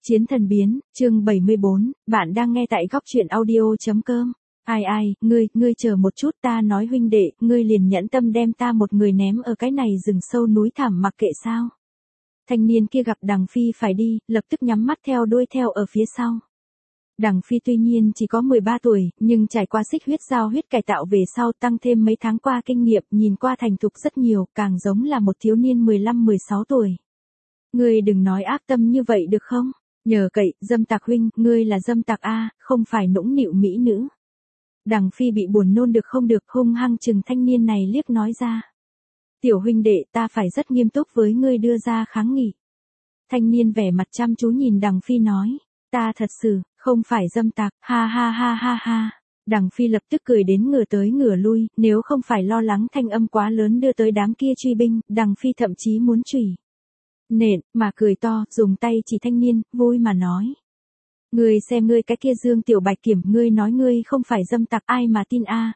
Chiến thần biến, chương 74, bạn đang nghe tại góc truyện audio.com. Ai, ngươi chờ một chút, ta nói huynh đệ, ngươi liền nhẫn tâm đem ta một người ném ở cái này rừng sâu núi thẳm mặc kệ sao. Thanh niên kia gặp Đằng Phi phải đi, lập tức nhắm mắt theo đuôi theo ở phía sau. Đằng Phi tuy nhiên chỉ có 13 tuổi, nhưng trải qua xích huyết giao huyết cải tạo về sau tăng thêm mấy tháng qua kinh nghiệm, nhìn qua thành thục rất nhiều, càng giống là một thiếu niên 15-16 tuổi. Ngươi đừng nói ác tâm như vậy được không? Nhờ cậy, dâm tặc huynh, ngươi là dâm tặc a, không phải nũng nịu mỹ nữ. Đằng Phi bị buồn nôn được không được, hung hăng chừng thanh niên này liếc nói ra. Tiểu huynh đệ, ta phải rất nghiêm túc với ngươi đưa ra kháng nghị. Thanh niên vẻ mặt chăm chú nhìn Đằng Phi nói, ta thật sự, không phải dâm tặc, ha ha ha ha ha. Đằng Phi lập tức cười đến ngửa tới ngửa lui, nếu không phải lo lắng thanh âm quá lớn đưa tới đám kia truy binh, Đằng Phi thậm chí muốn chửi nện, mà cười to, dùng tay chỉ thanh niên, vui mà nói. Ngươi xem ngươi cái kia Dương Tiểu Bạch Kiểm, ngươi nói ngươi không phải dâm tặc, ai mà tin a,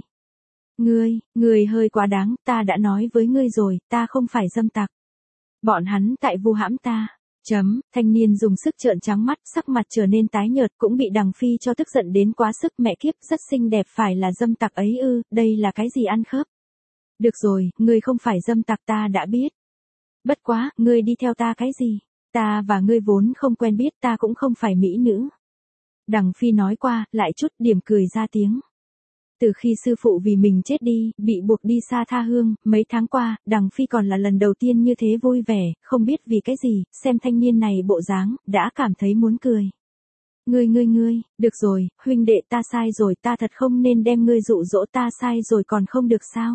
ngươi hơi quá đáng, ta đã nói với ngươi rồi, ta không phải dâm tặc. Bọn hắn tại vu hãm ta. Thanh niên dùng sức trợn trắng mắt, sắc mặt trở nên tái nhợt, cũng bị Đằng Phi cho tức giận đến quá sức, mẹ kiếp, rất xinh đẹp, phải là dâm tặc ấy ư, đây là cái gì ăn khớp. Được rồi, ngươi không phải dâm tặc, ta đã biết. Bất quá, ngươi đi theo ta cái gì? Ta và ngươi vốn không quen biết, ta cũng không phải mỹ nữ. Đằng Phi nói qua, lại chút điểm cười ra tiếng. Từ khi sư phụ vì mình chết đi, bị buộc đi xa tha hương, mấy tháng qua, Đằng Phi còn là lần đầu tiên như thế vui vẻ, không biết vì cái gì, xem thanh niên này bộ dáng, đã cảm thấy muốn cười. Ngươi, được rồi, huynh đệ ta sai rồi, ta thật không nên đem ngươi dụ dỗ, ta sai rồi còn không được sao?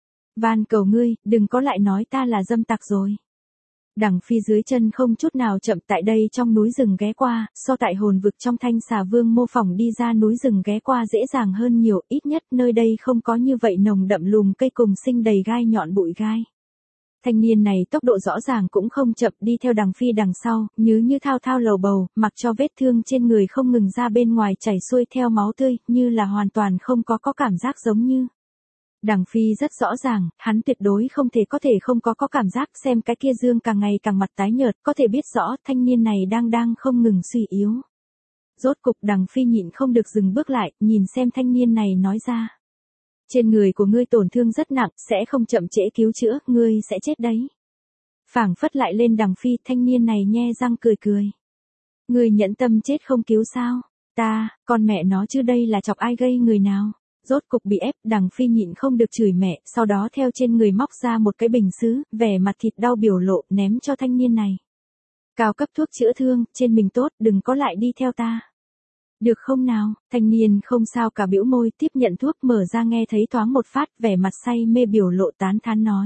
Van cầu ngươi, đừng có lại nói ta là dâm tặc rồi. Đằng Phi dưới chân không chút nào chậm, tại đây trong núi rừng ghé qua, so tại hồn vực trong Thanh Xà Vương mô phỏng đi ra núi rừng ghé qua dễ dàng hơn nhiều, ít nhất nơi đây không có như vậy nồng đậm lùm cây cùng sinh đầy gai nhọn bụi gai. Thanh niên này tốc độ rõ ràng cũng không chậm, đi theo Đằng Phi đằng sau, như thao thao lầu bầu, mặc cho vết thương trên người không ngừng ra bên ngoài chảy xuôi theo máu tươi, như là hoàn toàn không có cảm giác giống như. Đằng Phi rất rõ ràng, hắn tuyệt đối không thể không có cảm giác, xem cái kia Dương càng ngày càng mặt tái nhợt, có thể biết rõ thanh niên này đang không ngừng suy yếu. Rốt cục Đằng Phi nhịn không được dừng bước lại, nhìn xem thanh niên này nói ra. Trên người của ngươi tổn thương rất nặng, sẽ không chậm trễ cứu chữa, ngươi sẽ chết đấy. Phảng phất lại lên Đằng Phi, thanh niên này nhe răng cười. Ngươi nhẫn tâm chết không cứu sao? Ta, con mẹ nó chứ, đây là chọc ai gây người nào? Rốt cục bị ép, Đằng Phi nhịn không được chửi mẹ, sau đó theo trên người móc ra một cái bình sứ, vẻ mặt thịt đau biểu lộ, ném cho thanh niên này. Cao cấp thuốc chữa thương, trên mình tốt, đừng có lại đi theo ta. Được không nào? Thanh niên không sao cả bĩu môi, tiếp nhận thuốc, mở ra nghe thấy thoáng một phát, vẻ mặt say mê biểu lộ tán thán nói.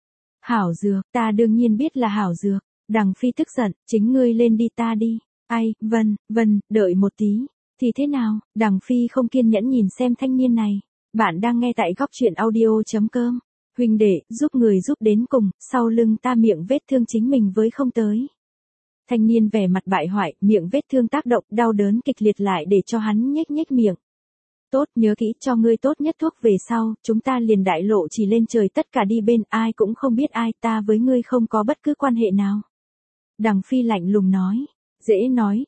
Hảo dược, ta đương nhiên biết là hảo dược. Đằng Phi tức giận, chính ngươi lên đi, ta đi. Ai, vân, đợi một tí. Thì thế nào? Đằng Phi không kiên nhẫn nhìn xem thanh niên này. Bạn đang nghe tại góc truyện audio.com. Huynh đệ, giúp người giúp đến cùng, sau lưng ta miệng vết thương chính mình với không tới. Thanh niên vẻ mặt bại hoại, miệng vết thương tác động, đau đớn kịch liệt lại để cho hắn nhếch miệng. Tốt, nhớ kỹ, cho ngươi tốt nhất thuốc về sau, chúng ta liền đại lộ chỉ lên trời, tất cả đi bên, ai cũng không biết ai, ta với ngươi không có bất cứ quan hệ nào. Đằng Phi lạnh lùng nói. Dễ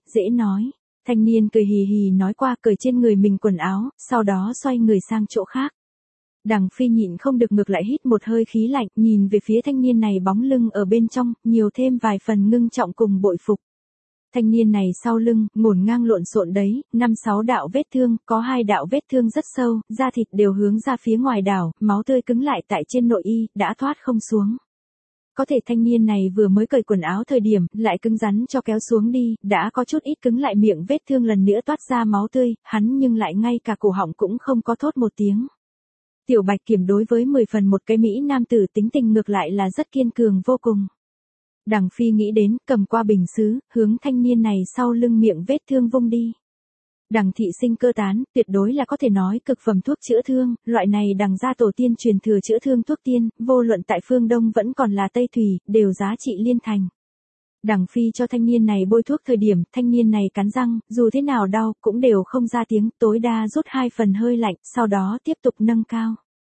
nói. Thanh niên cười hì hì nói qua, cởi trên người mình quần áo, sau đó xoay người sang chỗ khác. Đằng Phi nhịn không được ngược lại hít một hơi khí lạnh, nhìn về phía thanh niên này bóng lưng ở bên trong, nhiều thêm vài phần ngưng trọng cùng bội phục. Thanh niên này sau lưng, ngổn ngang lộn xộn đấy, 5-6 đạo vết thương, có 2 đạo vết thương rất sâu, da thịt đều hướng ra phía ngoài đảo, máu tươi cứng lại tại trên nội y, đã thoát không xuống. Có thể thanh niên này vừa mới cởi quần áo thời điểm, lại cứng rắn cho kéo xuống đi, đã có chút ít cứng lại, miệng vết thương lần nữa toát ra máu tươi, hắn nhưng lại ngay cả cổ họng cũng không có thốt một tiếng. Tiểu Bạch Kiểm đối với 10 phần một cái mỹ nam tử tính tình ngược lại là rất kiên cường vô cùng. Đằng Phi nghĩ đến, cầm qua bình sứ, hướng thanh niên này sau lưng miệng vết thương vung đi. Đằng thị sinh cơ tán, tuyệt đối là có thể nói cực phẩm thuốc chữa thương, loại này Đằng gia tổ tiên truyền thừa chữa thương thuốc tiên, vô luận tại phương Đông vẫn còn là Tây Thủy, đều giá trị liên thành. Đằng Phi cho thanh niên này bôi thuốc thời điểm, thanh niên này cắn răng, dù thế nào đau, cũng đều không ra tiếng, tối đa rút 2 phần hơi lạnh, sau đó tiếp tục nâng cao.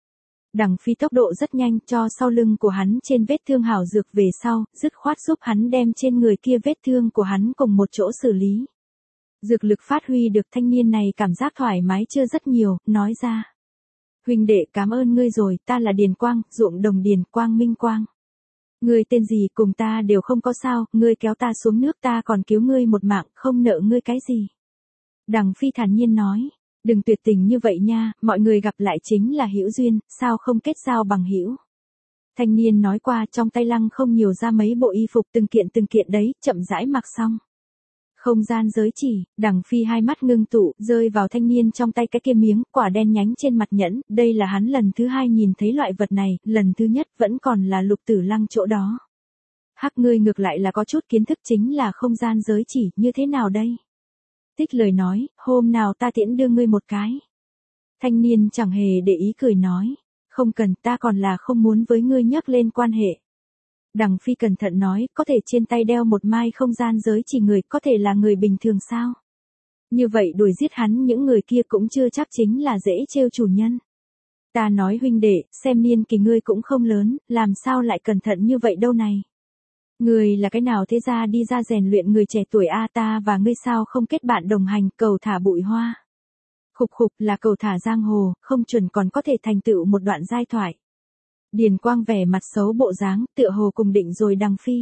Đằng Phi tốc độ rất nhanh cho sau lưng của hắn trên vết thương hảo dược về sau, dứt khoát giúp hắn đem trên người kia vết thương của hắn cùng một chỗ xử lý. Dược lực phát huy được thanh niên này cảm giác thoải mái chưa rất nhiều, nói ra. Huynh đệ cảm ơn ngươi rồi, ta là Điền Quang, ruộng đồng Điền Quang Minh Quang. Ngươi tên gì cùng ta đều không có sao, ngươi kéo ta xuống nước ta còn cứu ngươi một mạng, không nợ ngươi cái gì. Đằng Phi thản nhiên nói, đừng tuyệt tình như vậy nha, mọi người gặp lại chính là hữu duyên, sao không kết giao bằng hữu. Thanh niên nói qua trong tay lăng không nhiều ra mấy bộ y phục từng kiện đấy, chậm rãi mặc xong. Không gian giới chỉ, Đằng Phi hai mắt ngưng tụ, rơi vào thanh niên trong tay cái kia miếng, quả đen nhánh trên mặt nhẫn, đây là hắn lần thứ hai nhìn thấy loại vật này, lần thứ nhất vẫn còn là Lục Tử Lăng chỗ đó. Hắc ngươi ngược lại là có chút kiến thức chính là không gian giới chỉ, như thế nào đây? Tích lời nói, hôm nào ta tiễn đưa ngươi một cái. Thanh niên chẳng hề để ý cười nói, không cần ta còn là không muốn với ngươi nhắc lên quan hệ. Đằng Phi cẩn thận nói, có thể trên tay đeo một mai không gian giới chỉ người, có thể là người bình thường sao? Như vậy đuổi giết hắn những người kia cũng chưa chắc chính là dễ trêu chủ nhân. Ta nói huynh đệ, xem niên kỳ ngươi cũng không lớn, làm sao lại cẩn thận như vậy đâu này? Ngươi là cái nào thế ra đi ra rèn luyện người trẻ tuổi a ta và ngươi sao không kết bạn đồng hành, cầu thả bụi hoa. Khục khục là cầu thả giang hồ, không chuẩn còn có thể thành tựu một đoạn giai thoại. Điền Quang vẻ mặt xấu bộ dáng, tựa hồ cùng định rồi Đằng Phi.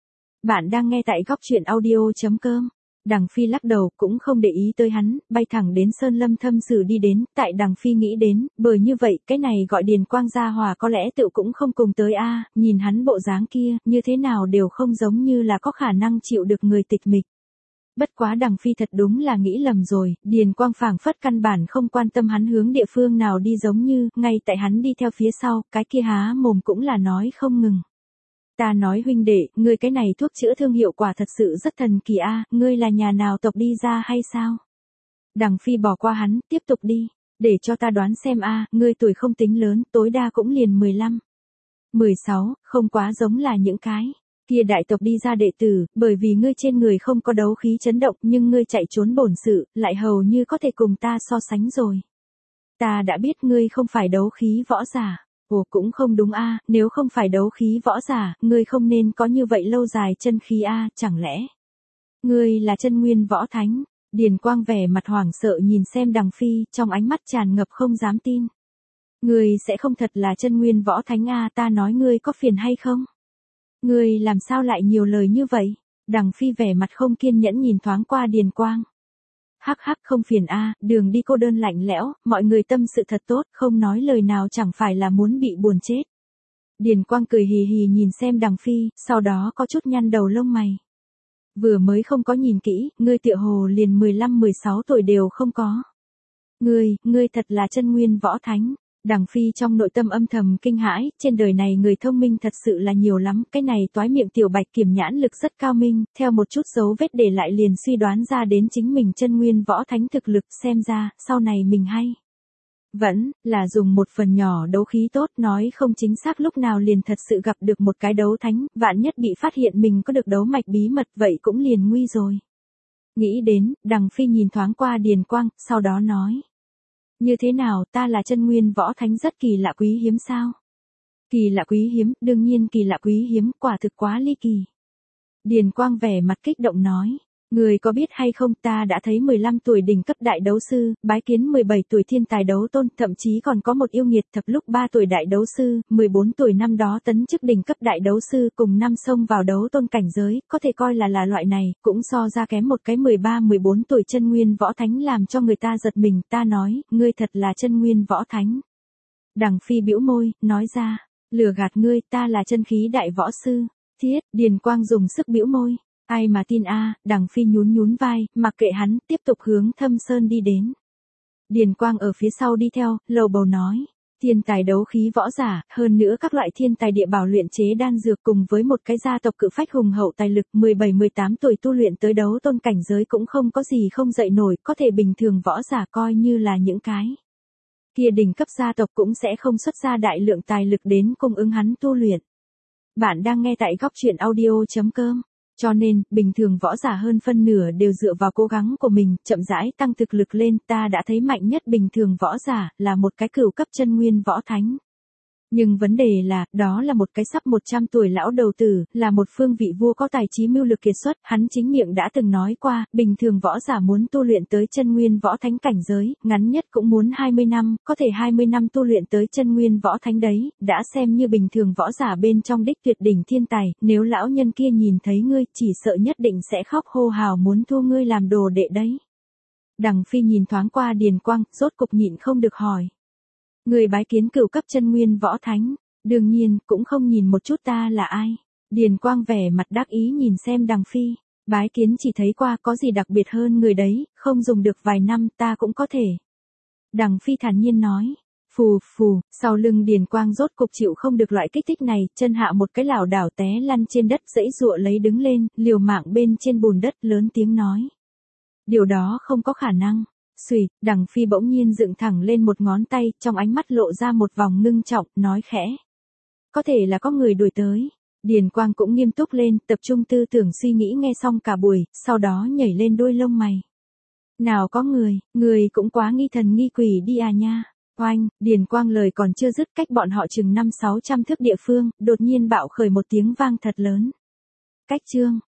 Bạn đang nghe tại góc truyện audio.com. Đằng Phi lắc đầu cũng không để ý tới hắn, bay thẳng đến Sơn Lâm Thâm Sử đi đến, tại Đằng Phi nghĩ đến, bởi như vậy, cái này gọi Điền Quang gia hòa có lẽ tự cũng không cùng tới a, nhìn hắn bộ dáng kia, như thế nào đều không giống như là có khả năng chịu được người tịch mịch. Bất quá Đằng Phi thật đúng là nghĩ lầm rồi, Điền Quang phảng phất căn bản không quan tâm hắn hướng địa phương nào đi giống như, ngay tại hắn đi theo phía sau, cái kia há mồm cũng là nói không ngừng. Ta nói huynh đệ, ngươi cái này thuốc chữa thương hiệu quả thật sự rất thần kỳ a, ngươi là nhà nào tộc đi ra hay sao? Đằng Phi bỏ qua hắn, tiếp tục đi, để cho ta đoán xem a, ngươi tuổi không tính lớn, tối đa cũng liền 15, 16, không quá giống là những cái kia đại tộc đi ra đệ tử, bởi vì ngươi trên người không có đấu khí chấn động, nhưng ngươi chạy trốn bổn sự, lại hầu như có thể cùng ta so sánh rồi. Ta đã biết ngươi không phải đấu khí võ giả. Ồ cũng không đúng a, nếu không phải đấu khí võ giả, ngươi không nên có như vậy lâu dài chân khí a, chẳng lẽ ngươi là chân nguyên võ thánh? Điền Quang vẻ mặt hoảng sợ nhìn xem Đằng Phi, trong ánh mắt tràn ngập không dám tin. Ngươi sẽ không thật là chân nguyên võ thánh a, ta nói ngươi có phiền hay không? Ngươi làm sao lại nhiều lời như vậy? Đằng Phi vẻ mặt không kiên nhẫn nhìn thoáng qua Điền Quang. Hắc hắc không phiền a, đường đi cô đơn lạnh lẽo, mọi người tâm sự thật tốt, không nói lời nào chẳng phải là muốn bị buồn chết. Điền Quang cười hì hì nhìn xem Đằng Phi, sau đó có chút nhăn đầu lông mày. Vừa mới không có nhìn kỹ, ngươi tựa hồ liền 15-16 tuổi đều không có. Ngươi thật là chân nguyên võ thánh. Đằng Phi trong nội tâm âm thầm kinh hãi, trên đời này người thông minh thật sự là nhiều lắm, cái này toái miệng tiểu bạch kiểm nhãn lực rất cao minh, theo một chút dấu vết để lại liền suy đoán ra đến chính mình chân nguyên võ thánh thực lực, xem ra, sau này mình hay. Vẫn, là dùng một phần nhỏ đấu khí tốt, nói không chính xác lúc nào liền thật sự gặp được một cái đấu thánh, vạn nhất bị phát hiện mình có được đấu mạch bí mật vậy cũng liền nguy rồi. Nghĩ đến, Đằng Phi nhìn thoáng qua Điền Quang, sau đó nói. Như thế nào, ta là chân nguyên võ thánh rất kỳ lạ quý hiếm sao? Kỳ lạ quý hiếm, đương nhiên kỳ lạ quý hiếm, quả thực quá ly kỳ. Điền Quang vẻ mặt kích động nói, người có biết hay không ta đã thấy 15 tuổi đỉnh cấp đại đấu sư, bái kiến 17 tuổi thiên tài đấu tôn, thậm chí còn có một yêu nghiệt thập lúc 3 tuổi đại đấu sư, 14 tuổi năm đó tấn chức đỉnh cấp đại đấu sư cùng năm xông vào đấu tôn cảnh giới, có thể coi là loại này, cũng so ra kém một cái 13-14 tuổi chân nguyên võ thánh làm cho người ta giật mình, ta nói, ngươi thật là chân nguyên võ thánh. Đằng Phi bĩu môi, nói ra, lừa gạt ngươi, ta là chân khí đại võ sư. Thiết, Điền Quang dùng sức bĩu môi. Ai mà tin a, Đằng Phi nhún vai, mặc kệ hắn, tiếp tục hướng Thâm Sơn đi đến. Điền Quang ở phía sau đi theo, lầu bầu nói, thiên tài đấu khí võ giả, hơn nữa các loại thiên tài địa bảo luyện chế đan dược cùng với một cái gia tộc cự phách hùng hậu tài lực, 17-18 tuổi tu luyện tới đấu tôn cảnh giới cũng không có gì không dậy nổi, có thể bình thường võ giả coi như là những cái kia đỉnh cấp gia tộc cũng sẽ không xuất ra đại lượng tài lực đến cung ứng hắn tu luyện. Bạn đang nghe tại góc truyện audio.com. Cho nên, bình thường võ giả hơn phân nửa đều dựa vào cố gắng của mình, chậm rãi tăng thực lực lên, ta đã thấy mạnh nhất bình thường võ giả, là một cái cửu cấp chân nguyên võ thánh. Nhưng vấn đề là, đó là một cái sắp 100 tuổi lão đầu tử, là một phương vị vua có tài trí mưu lược kiệt xuất, hắn chính miệng đã từng nói qua, bình thường võ giả muốn tu luyện tới chân nguyên võ thánh cảnh giới, ngắn nhất cũng muốn 20 năm, có thể 20 năm tu luyện tới chân nguyên võ thánh đấy, đã xem như bình thường võ giả bên trong đích tuyệt đỉnh thiên tài, nếu lão nhân kia nhìn thấy ngươi, chỉ sợ nhất định sẽ khóc hô hào muốn thu ngươi làm đồ đệ đấy. Đằng Phi nhìn thoáng qua Điền Quang, rốt cục nhịn không được hỏi. Người bái kiến cửu cấp chân nguyên võ thánh, đương nhiên, cũng không nhìn một chút ta là ai. Điền Quang vẻ mặt đắc ý nhìn xem Đằng Phi, bái kiến chỉ thấy qua có gì đặc biệt hơn người đấy, không dùng được vài năm ta cũng có thể. Đằng Phi thản nhiên nói, phù phù, sau lưng Điền Quang rốt cục chịu không được loại kích thích này, chân hạ một cái lảo đảo té lăn trên đất dãy dụa lấy đứng lên, liều mạng bên trên bùn đất lớn tiếng nói. Điều đó không có khả năng. Xùy, Đằng Phi bỗng nhiên dựng thẳng lên một ngón tay, trong ánh mắt lộ ra một vòng ngưng trọng, nói khẽ. Có thể là có người đuổi tới. Điền Quang cũng nghiêm túc lên, tập trung tư tưởng suy nghĩ nghe xong cả buổi, sau đó nhảy lên đôi lông mày. Nào có người cũng quá nghi thần nghi quỷ đi à nha. Oanh, Điền Quang lời còn chưa dứt cách bọn họ chừng 500-600 thước địa phương, đột nhiên bạo khởi một tiếng vang thật lớn. Cách chương.